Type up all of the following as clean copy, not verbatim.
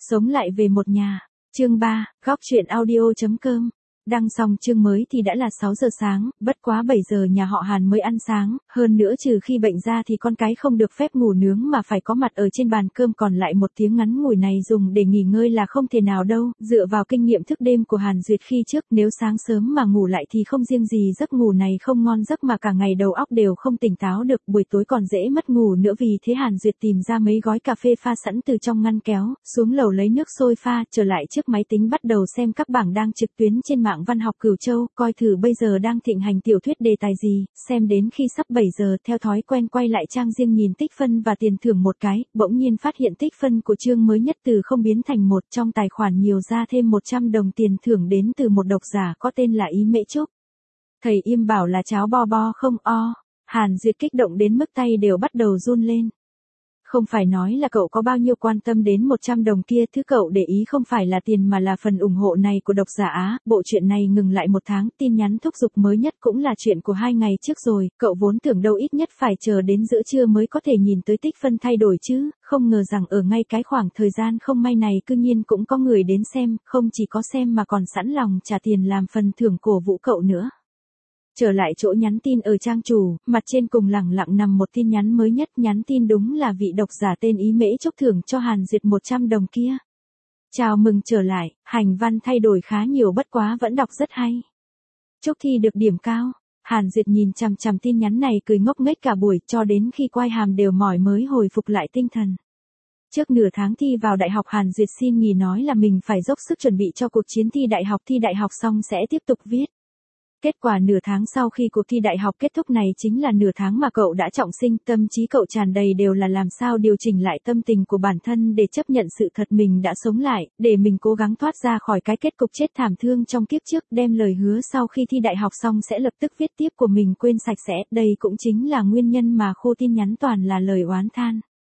Sống lại về một nhà. Chương 3, góc truyện audio.com. Đăng xong chương mới thì đã là 6 giờ sáng, bất quá 7 giờ nhà họ Hàn mới ăn sáng, hơn nữa trừ khi bệnh ra thì con cái không được phép ngủ nướng mà phải có mặt ở trên bàn cơm, còn lại một tiếng ngắn ngủi này dùng để nghỉ ngơi là không thể nào đâu, dựa vào kinh nghiệm thức đêm của Hàn Duyệt khi trước, nếu sáng sớm mà ngủ lại thì không riêng gì giấc ngủ này không ngon giấc mà cả ngày đầu óc đều không tỉnh táo được, buổi tối còn dễ mất ngủ nữa. Vì thế Hàn Duyệt tìm ra mấy gói cà phê pha sẵn từ trong ngăn kéo, xuống lầu lấy nước sôi pha, trở lại trước máy tính bắt đầu xem các bảng đang trực tuyến trên mạng văn học Cửu Châu, coi thử bây giờ đang thịnh hành tiểu thuyết đề tài gì, xem đến khi sắp 7 giờ theo thói quen quay lại trang riêng nhìn tích phân và tiền thưởng một cái, bỗng nhiên phát hiện tích phân của chương mới nhất từ không biến thành 1, trong tài khoản nhiều ra thêm 100 đồng tiền thưởng đến từ một độc giả có tên là Ý Mễ Trúc. Thầy im bảo là cháo bo bo không o. Hàn Duyệt kích động đến mức tay đều bắt đầu run lên. Không phải nói là cậu có bao nhiêu quan tâm đến 100 đồng kia, thứ cậu để ý không phải là tiền mà là phần ủng hộ này của độc giả Á. Bộ chuyện này ngừng lại 1 tháng, tin nhắn thúc giục mới nhất cũng là chuyện của 2 ngày trước rồi, cậu vốn tưởng đâu ít nhất phải chờ đến giữa trưa mới có thể nhìn tới tích phân thay đổi chứ, không ngờ rằng ở ngay cái khoảng thời gian không may này cư nhiên cũng có người đến xem, không chỉ có xem mà còn sẵn lòng trả tiền làm phần thưởng cổ vũ cậu nữa. Trở lại chỗ nhắn tin ở trang chủ, mặt trên cùng lẳng lặng nằm một tin nhắn mới nhất, nhắn tin đúng là vị độc giả tên Ý Mễ Trúc thưởng cho Hàn Duyệt 100 đồng kia. Chào mừng trở lại, hành văn thay đổi khá nhiều bất quá vẫn đọc rất hay. Chúc thi được điểm cao. Hàn Duyệt nhìn chằm chằm tin nhắn này cười ngốc nghếch cả buổi cho đến khi quai hàm đều mỏi mới hồi phục lại tinh thần. Trước nửa tháng thi vào đại học Hàn Duyệt xin nghỉ nói là mình phải dốc sức chuẩn bị cho cuộc chiến thi đại học xong sẽ tiếp tục viết. Kết quả nửa tháng sau khi cuộc thi đại học kết thúc này chính là nửa tháng mà cậu đã trọng sinh, tâm trí cậu tràn đầy đều là làm sao điều chỉnh lại tâm tình của bản thân để chấp nhận sự thật mình đã sống lại, để mình cố gắng thoát ra khỏi cái kết cục chết thảm thương trong kiếp trước, đem lời hứa sau khi thi đại học xong sẽ lập tức viết tiếp của mình quên sạch sẽ, đây cũng chính là nguyên nhân mà khô tin nhắn toàn là lời oán than.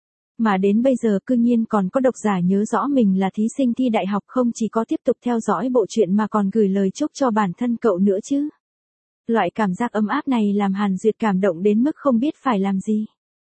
Mà đến bây giờ cư nhiên còn có độc giả nhớ rõ mình là thí sinh thi đại học, không chỉ có tiếp tục theo dõi bộ truyện mà còn gửi lời chúc cho bản thân cậu nữa chứ. Loại cảm giác ấm áp này làm Hàn Duyệt cảm động đến mức không biết phải làm gì.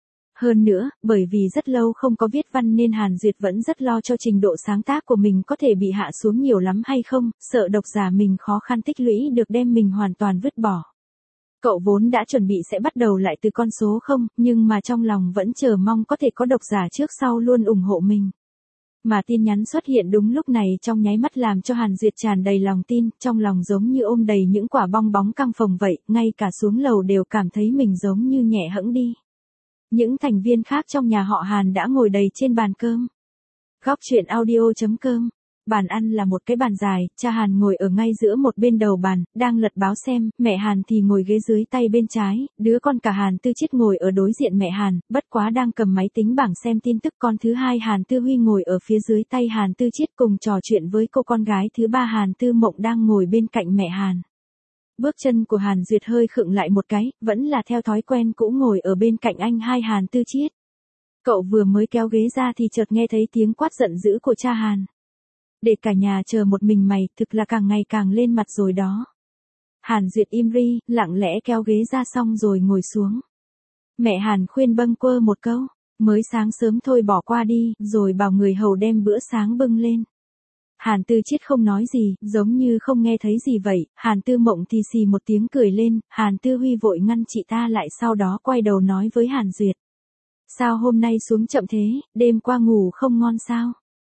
Hơn nữa, bởi vì rất lâu không có viết văn nên Hàn Duyệt vẫn rất lo cho trình độ sáng tác của mình có thể bị hạ xuống nhiều lắm hay không, sợ độc giả mình khó khăn tích lũy được đem mình hoàn toàn vứt bỏ. Cậu vốn đã chuẩn bị sẽ bắt đầu lại từ con số 0, nhưng mà trong lòng vẫn chờ mong có thể có độc giả trước sau luôn ủng hộ mình. Mà tin nhắn xuất hiện đúng lúc này trong nháy mắt làm cho Hàn Duyệt tràn đầy lòng tin, trong lòng giống như ôm đầy những quả bong bóng căng phồng vậy, ngay cả xuống lầu đều cảm thấy mình giống như nhẹ hẫng đi. Những thành viên khác trong nhà họ Hàn đã ngồi đầy trên bàn cơm. Góc truyện audio.com. Bàn ăn là một cái bàn dài, cha Hàn ngồi ở ngay giữa một bên đầu bàn, đang lật báo xem, mẹ Hàn thì ngồi ghế dưới tay bên trái, đứa con cả Hàn Tư Chiết ngồi ở đối diện mẹ Hàn, bất quá đang cầm máy tính bảng xem tin tức, con thứ hai Hàn Tư Huy ngồi ở phía dưới tay Hàn Tư Chiết cùng trò chuyện với cô con gái thứ ba Hàn Tư Mộng đang ngồi bên cạnh mẹ Hàn. Bước chân của Hàn Duyệt hơi khựng lại một cái, vẫn là theo thói quen cũ ngồi ở bên cạnh anh hai Hàn Tư Chiết. Cậu vừa mới kéo ghế ra thì chợt nghe thấy tiếng quát giận dữ của cha Hàn. Để cả nhà chờ một mình mày, thực là càng ngày càng lên mặt rồi đó. Hàn Duyệt im ri, lặng lẽ kéo ghế ra xong rồi ngồi xuống. Mẹ Hàn khuyên bâng quơ một câu, mới sáng sớm thôi bỏ qua đi, rồi bảo người hầu đem bữa sáng bưng lên. Hàn Tư Chiết không nói gì, giống như không nghe thấy gì vậy, Hàn Tư Mộng thì xì một tiếng cười lên, Hàn Tư Huy vội ngăn chị ta lại sau đó quay đầu nói với Hàn Duyệt. Sao hôm nay xuống chậm thế, đêm qua ngủ không ngon sao?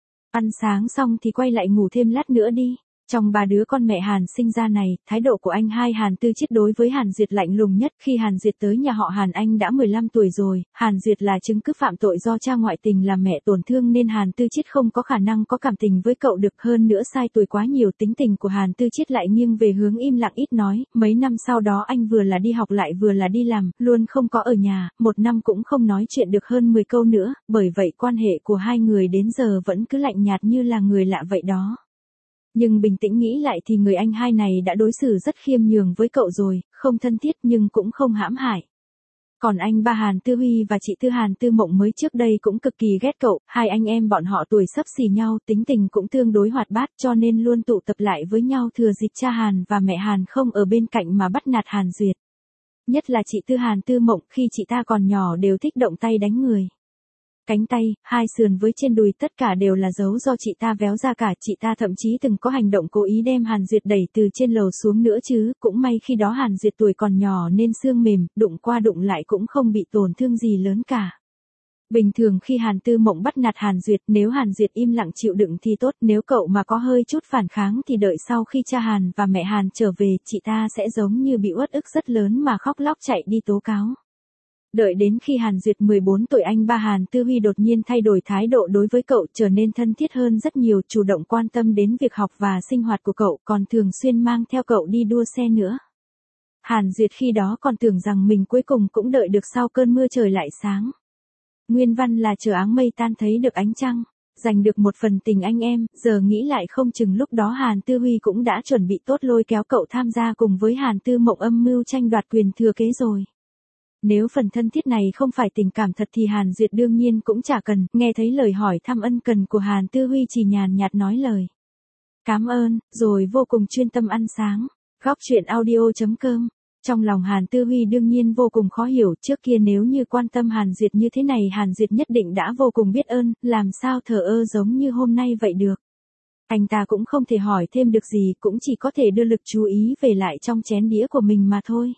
Ăn sáng xong thì quay lại ngủ thêm lát nữa đi. Trong 3 đứa con mẹ Hàn sinh ra này, thái độ của anh hai Hàn Tư Chiết đối với Hàn Duyệt lạnh lùng nhất. Khi Hàn Duyệt tới nhà họ Hàn anh đã 15 tuổi rồi, Hàn Duyệt là chứng cứ phạm tội do cha ngoại tình làm mẹ tổn thương nên Hàn Tư Chiết không có khả năng có cảm tình với cậu được, hơn nữa sai tuổi quá nhiều, tính tình của Hàn Tư Chiết lại nghiêng về hướng im lặng ít nói, mấy năm sau đó anh vừa là đi học lại vừa là đi làm, luôn không có ở nhà, 1 năm cũng không nói chuyện được hơn 10 câu nữa, bởi vậy quan hệ của hai người đến giờ vẫn cứ lạnh nhạt như là người lạ vậy đó. Nhưng bình tĩnh nghĩ lại thì người anh hai này đã đối xử rất khiêm nhường với cậu rồi, không thân thiết nhưng cũng không hãm hại. Còn anh ba Hàn Tư Huy và chị Tư Hàn Tư Mộng mới trước đây cũng cực kỳ ghét cậu, hai anh em bọn họ tuổi xấp xì nhau, tính tình cũng tương đối hoạt bát cho nên luôn tụ tập lại với nhau thừa dịp cha Hàn và mẹ Hàn không ở bên cạnh mà bắt nạt Hàn Duyệt. Nhất là chị Tư Hàn Tư Mộng, khi chị ta còn nhỏ đều thích động tay đánh người. cánh tay, hai sườn với trên đùi tất cả đều là dấu do chị ta véo ra cả. Chị ta thậm chí từng có hành động cố ý đem Hàn Duyệt đẩy từ trên lầu xuống nữa chứ. Cũng may khi đó Hàn Duyệt tuổi còn nhỏ nên xương mềm, đụng qua đụng lại cũng không bị tổn thương gì lớn cả. Bình thường khi Hàn Tư Mộng bắt nạt Hàn Duyệt, nếu Hàn Duyệt im lặng chịu đựng thì tốt, nếu cậu mà có hơi chút phản kháng thì đợi sau khi cha Hàn và mẹ Hàn trở về, chị ta sẽ giống như bị uất ức rất lớn mà khóc lóc chạy đi tố cáo. Đợi đến khi Hàn Duyệt 14 tuổi, anh ba Hàn Tư Huy đột nhiên thay đổi thái độ đối với cậu, trở nên thân thiết hơn rất nhiều, chủ động quan tâm đến việc học và sinh hoạt của cậu, còn thường xuyên mang theo cậu đi đua xe nữa. Hàn Duyệt khi đó còn tưởng rằng mình cuối cùng cũng đợi được sau cơn mưa trời lại sáng. Nguyên văn là chờ áng mây tan thấy được ánh trăng, giành được một phần tình anh em, giờ nghĩ lại không chừng lúc đó Hàn Tư Huy cũng đã chuẩn bị tốt lôi kéo cậu tham gia cùng với Hàn Tư Mộng âm mưu tranh đoạt quyền thừa kế rồi. Nếu phần thân thiết này không phải tình cảm thật thì Hàn Duyệt đương nhiên cũng chả cần. Nghe thấy lời hỏi thăm ân cần của Hàn Tư Huy chỉ nhàn nhạt nói lời cảm ơn, rồi vô cùng chuyên tâm ăn sáng. Góc truyện audio.com. Trong lòng Hàn Tư Huy đương nhiên vô cùng khó hiểu, trước kia nếu như quan tâm Hàn Duyệt như thế này Hàn Duyệt nhất định đã vô cùng biết ơn, làm sao thờ ơ giống như hôm nay vậy được. Anh ta cũng không thể hỏi thêm được gì, cũng chỉ có thể đưa lực chú ý về lại trong chén đĩa của mình mà thôi.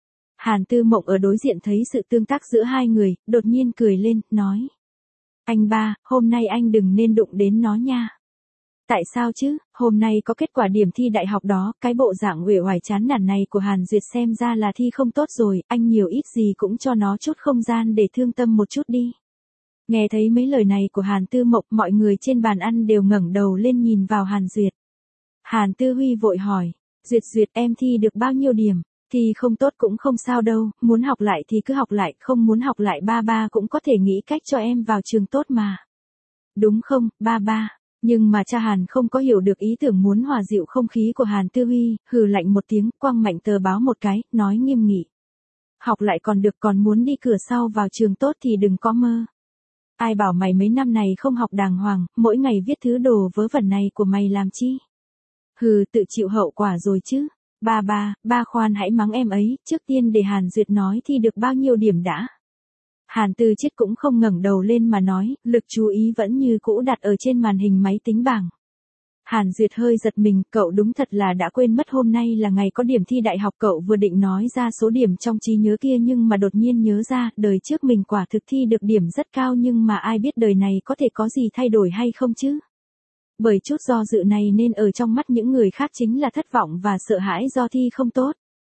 Hàn Tư Mộng ở đối diện thấy sự tương tác giữa hai người, đột nhiên cười lên, nói. Anh ba, hôm nay anh đừng nên đụng đến nó nha. Tại sao chứ, hôm nay có kết quả điểm thi đại học đó, cái bộ dạng uể oải chán nản này của Hàn Duyệt xem ra là thi không tốt rồi, anh nhiều ít gì cũng cho nó chút không gian để thương tâm một chút đi. Nghe thấy mấy lời này của Hàn Tư Mộng, mọi người trên bàn ăn đều ngẩng đầu lên nhìn vào Hàn Duyệt. Hàn Tư Huy vội hỏi, Duyệt em thi được bao nhiêu điểm? Thi không tốt cũng không sao đâu, muốn học lại thì cứ học lại, không muốn học lại ba cũng có thể nghĩ cách cho em vào trường tốt mà. Đúng không, ba? Nhưng mà cha Hàn không có hiểu được ý tưởng muốn hòa dịu không khí của Hàn Tư Huy, hừ lạnh một tiếng, quăng mạnh tờ báo một cái, nói nghiêm nghị. Học lại còn được, còn muốn đi cửa sau vào trường tốt thì đừng có mơ. Ai bảo mày mấy năm này không học đàng hoàng, mỗi ngày viết thứ đồ vớ vẩn này của mày làm chi? Hừ, tự chịu hậu quả rồi chứ. Ba khoan hãy mắng em ấy, trước tiên để Hàn Duyệt nói thi được bao nhiêu điểm đã. Hàn Tư Chiết cũng không ngẩng đầu lên mà nói, lực chú ý vẫn như cũ đặt ở trên màn hình máy tính bảng. Hàn Duyệt hơi giật mình, cậu đúng thật là đã quên mất hôm nay là ngày có điểm thi đại học. Cậu vừa định nói ra số điểm trong trí nhớ kia nhưng mà đột nhiên nhớ ra, đời trước mình quả thực thi được điểm rất cao nhưng mà ai biết đời này có thể có gì thay đổi hay không chứ. Bởi chút do dự này nên ở trong mắt những người khác chính là thất vọng và sợ hãi do thi không tốt.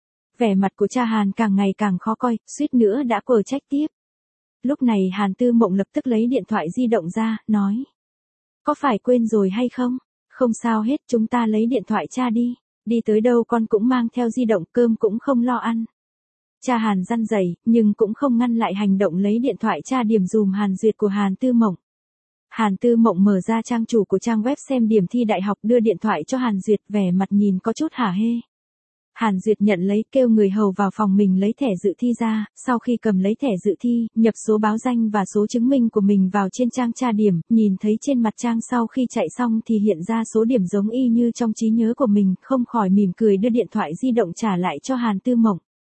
Vẻ mặt của cha Hàn càng ngày càng khó coi, suýt nữa đã quở trách tiếp. Lúc này Hàn Tư Mộng lập tức lấy điện thoại di động ra, nói. Có phải quên rồi hay không? Không sao hết, chúng ta lấy điện thoại cha đi. Đi tới đâu con cũng mang theo di động, cơm cũng không lo ăn. Cha Hàn răn rẩy, nhưng cũng không ngăn lại hành động lấy điện thoại tra điểm dùm Hàn Duyệt của Hàn Tư Mộng. Hàn Tư Mộng mở ra trang chủ của trang web xem điểm thi đại học, đưa điện thoại cho Hàn Duyệt, vẻ mặt nhìn có chút hả hê. Hàn Duyệt nhận lấy, kêu người hầu vào phòng mình lấy thẻ dự thi ra, sau khi cầm lấy thẻ dự thi, nhập số báo danh và số chứng minh của mình vào trên trang tra điểm, nhìn thấy trên mặt trang sau khi chạy xong thì hiện ra số điểm giống y như trong trí nhớ của mình, không khỏi mỉm cười đưa điện thoại di động trả lại cho Hàn Tư Mộng.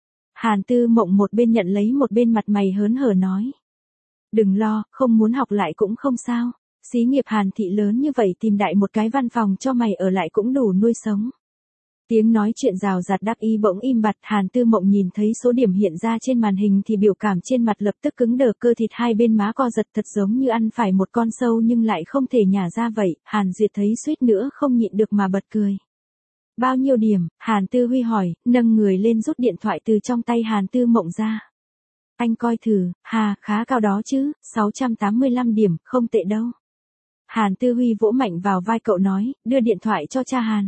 Hàn Tư Mộng một bên nhận lấy một bên mặt mày hớn hở nói. Đừng lo, không muốn học lại cũng không sao, xí nghiệp Hàn thị lớn như vậy tìm đại một cái văn phòng cho mày ở lại cũng đủ nuôi sống. Tiếng nói chuyện rào rạt đáp ý bỗng im bặt, Hàn Tư Mộng nhìn thấy số điểm hiện ra trên màn hình thì biểu cảm trên mặt lập tức cứng đờ, cơ thịt hai bên má co giật thật giống như ăn phải một con sâu nhưng lại không thể nhả ra vậy. Hàn Duyệt thấy suýt nữa không nhịn được mà bật cười. Bao nhiêu điểm? Hàn Tư Huy hỏi, nâng người lên rút điện thoại từ trong tay Hàn Tư Mộng ra. Anh coi thử, khá cao đó chứ, 685 điểm, không tệ đâu. Hàn Tư Huy vỗ mạnh vào vai cậu nói, đưa điện thoại cho cha Hàn.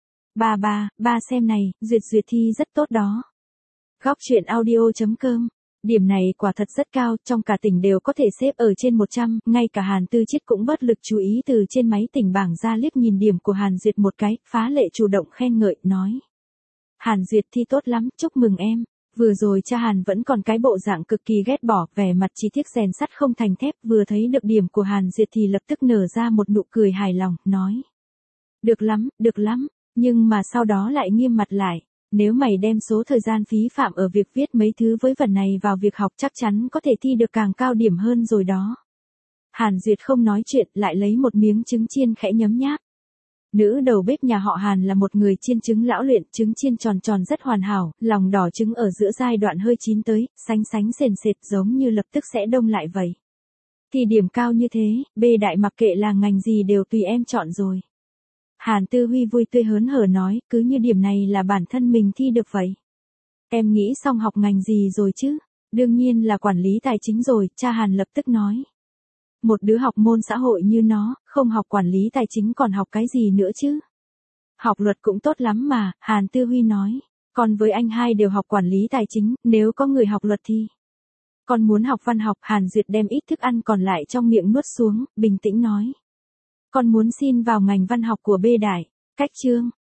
Ba xem này, Duyệt thi rất tốt đó. Góc truyện audio.com. Điểm này quả thật rất cao, trong cả tỉnh đều có thể xếp ở trên 100, ngay cả Hàn Tư Chiết cũng bớt lực chú ý từ trên máy tỉnh bảng ra liếc nhìn điểm của Hàn Duyệt một cái, phá lệ chủ động khen ngợi, nói. Hàn Duyệt thi tốt lắm, chúc mừng em. Vừa rồi cha Hàn vẫn còn cái bộ dạng cực kỳ ghét bỏ, vẻ mặt chỉ tiếc rèn sắt không thành thép, vừa thấy được điểm của Hàn Duyệt thì lập tức nở ra một nụ cười hài lòng, nói. Được lắm, nhưng mà sau đó lại nghiêm mặt lại. Nếu mày đem số thời gian phí phạm ở việc viết mấy thứ với vẩn này vào việc học chắc chắn có thể thi được càng cao điểm hơn rồi đó. Hàn Duyệt không nói chuyện, lại lấy một miếng trứng chiên khẽ nhấm nháp. Nữ đầu bếp nhà họ Hàn là một người chiên trứng lão luyện, trứng chiên tròn tròn rất hoàn hảo, lòng đỏ trứng ở giữa giai đoạn hơi chín tới, sánh sánh sền sệt giống như lập tức sẽ đông lại vậy. Thì điểm cao như thế, B đại mặc kệ là ngành gì đều tùy em chọn rồi. Hàn Tư Huy vui tươi hớn hở nói, cứ như điểm này là bản thân mình thi được vậy. Em nghĩ xong học ngành gì rồi chứ? Đương nhiên là quản lý tài chính rồi, cha Hàn lập tức nói. Một đứa học môn xã hội như nó, không học quản lý tài chính còn học cái gì nữa chứ? Học luật cũng tốt lắm mà, Hàn Tư Huy nói. Con với anh hai đều học quản lý tài chính, nếu có người học luật thì... Con muốn học văn học, Hàn Duyệt đem ít thức ăn còn lại trong miệng nuốt xuống, bình tĩnh nói. Con muốn xin vào ngành văn học của B đại. Cách chương.